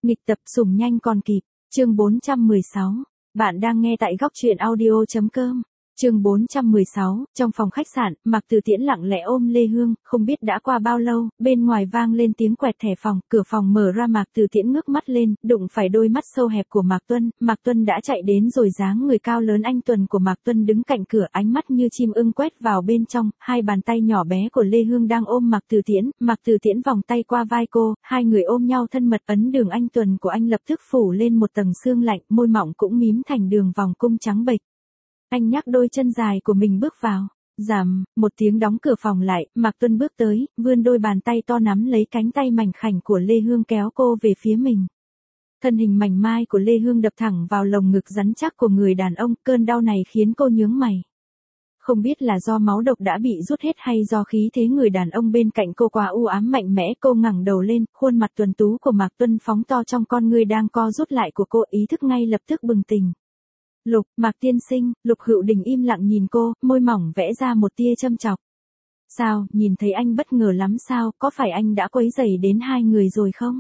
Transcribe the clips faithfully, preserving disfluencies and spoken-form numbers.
Nghịch tập sủng nhanh còn kịp, chương bốn trăm mười sáu. Bạn đang nghe tại góc truyện audio chấm com. Chương bốn trăm mười sáu, trong phòng khách sạn, Mạc Từ Tiễn lặng lẽ ôm Lê Hương, không biết đã qua bao lâu, bên ngoài vang lên tiếng quẹt thẻ phòng, cửa phòng mở ra, Mạc Từ Tiễn ngước mắt lên, đụng phải đôi mắt sâu hẹp của Mạc Tuân, Mạc Tuân đã chạy đến rồi, dáng người cao lớn anh tuần của Mạc Tuân đứng cạnh cửa, ánh mắt như chim ưng quét vào bên trong, hai bàn tay nhỏ bé của Lê Hương đang ôm Mạc Từ Tiễn, Mạc Từ Tiễn vòng tay qua vai cô, hai người ôm nhau thân mật, ấn đường anh tuần của anh lập tức phủ lên một tầng sương lạnh, môi mỏng cũng mím thành đường vòng cung trắng bệch. Anh nhắc đôi chân dài của mình bước vào. Rầm, một tiếng đóng cửa phòng lại, Mạc Tuân bước tới, vươn đôi bàn tay to nắm lấy cánh tay mảnh khảnh của Lê Hương kéo cô về phía mình. Thân hình mảnh mai của Lê Hương đập thẳng vào lồng ngực rắn chắc của người đàn ông, cơn đau này khiến cô nhướng mày. Không biết là do máu độc đã bị rút hết hay do khí thế người đàn ông bên cạnh cô quá u ám mạnh mẽ, cô ngẩng đầu lên, khuôn mặt tuấn tú của Mạc Tuân phóng to trong con ngươi đang co rút lại của cô, ý thức ngay lập tức bừng tỉnh. Lục, Mạc tiên sinh, Lục Hữu Đình im lặng nhìn cô, môi mỏng vẽ ra một tia châm chọc. Sao, nhìn thấy anh bất ngờ lắm sao, có phải anh đã quấy rầy đến hai người rồi không?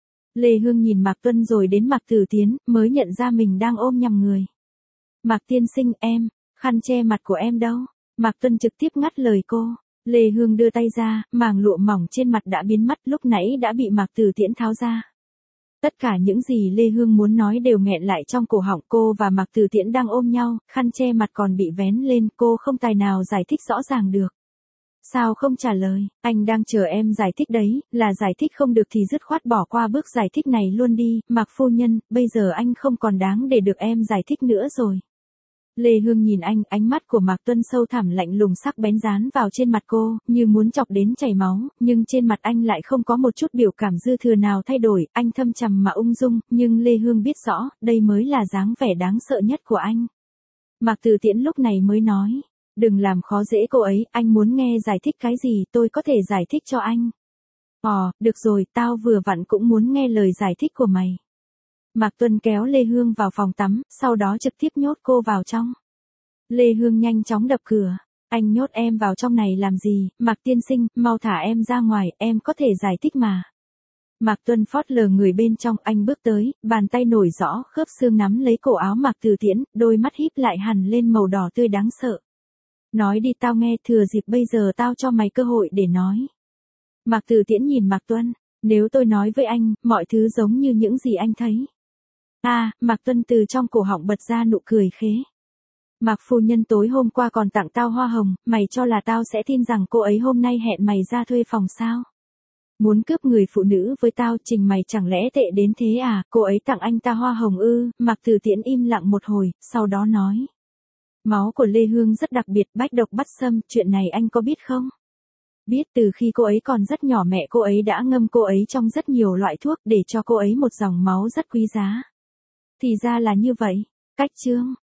Lê Hương nhìn Mạc Tuân rồi đến Mạc Từ Tiễn, mới nhận ra mình đang ôm nhầm người. Mạc tiên sinh, em, khăn che mặt của em đâu? Mạc Tuân trực tiếp ngắt lời cô. Lê Hương đưa tay ra, màng lụa mỏng trên mặt đã biến mất, lúc nãy đã bị Mạc Từ Tiễn tháo ra. Tất cả những gì Lê Hương muốn nói đều nghẹn lại trong cổ họng, cô và Mạc Từ Tiễn đang ôm nhau, khăn che mặt còn bị vén lên, cô không tài nào giải thích rõ ràng được. Sao không trả lời, anh đang chờ em giải thích đấy, là giải thích không được thì dứt khoát bỏ qua bước giải thích này luôn đi, Mạc phu nhân, bây giờ anh không còn đáng để được em giải thích nữa rồi. Lê Hương nhìn anh, ánh mắt của Mạc Tuân sâu thẳm lạnh lùng sắc bén dán vào trên mặt cô, như muốn chọc đến chảy máu, nhưng trên mặt anh lại không có một chút biểu cảm dư thừa nào thay đổi, anh thâm trầm mà ung dung, nhưng Lê Hương biết rõ, đây mới là dáng vẻ đáng sợ nhất của anh. Mạc Từ Tiễn lúc này mới nói, đừng làm khó dễ cô ấy, anh muốn nghe giải thích cái gì tôi có thể giải thích cho anh. Ồ, được rồi, tao vừa vặn cũng muốn nghe lời giải thích của mày. Mạc Tuân kéo Lê Hương vào phòng tắm, sau đó trực tiếp nhốt cô vào trong. Lê Hương nhanh chóng đập cửa. Anh nhốt em vào trong này làm gì, Mạc tiên sinh, mau thả em ra ngoài, em có thể giải thích mà. Mạc Tuân phớt lờ người bên trong, anh bước tới, bàn tay nổi rõ, khớp xương nắm lấy cổ áo Mạc Từ Tiễn, đôi mắt híp lại hằn lên màu đỏ tươi đáng sợ. Nói đi tao nghe, thừa dịp bây giờ tao cho mày cơ hội để nói. Mạc Từ Tiễn nhìn Mạc Tuân, nếu tôi nói với anh, mọi thứ giống như những gì anh thấy. À, Mạc Tuân từ trong cổ họng bật ra nụ cười khế. Mạc phu nhân tối hôm qua còn tặng tao hoa hồng, mày cho là tao sẽ tin rằng cô ấy hôm nay hẹn mày ra thuê phòng sao? Muốn cướp người phụ nữ với tao, Trình mày chẳng lẽ tệ đến thế à, cô ấy tặng anh ta hoa hồng ư? Mạc Từ Tiễn im lặng một hồi, sau đó nói. Máu của Lê Hương rất đặc biệt, bách độc bắt xâm, chuyện này anh có biết không? Biết, từ khi cô ấy còn rất nhỏ mẹ cô ấy đã ngâm cô ấy trong rất nhiều loại thuốc để cho cô ấy một dòng máu rất quý giá. Thì ra là như vậy. Cách chương.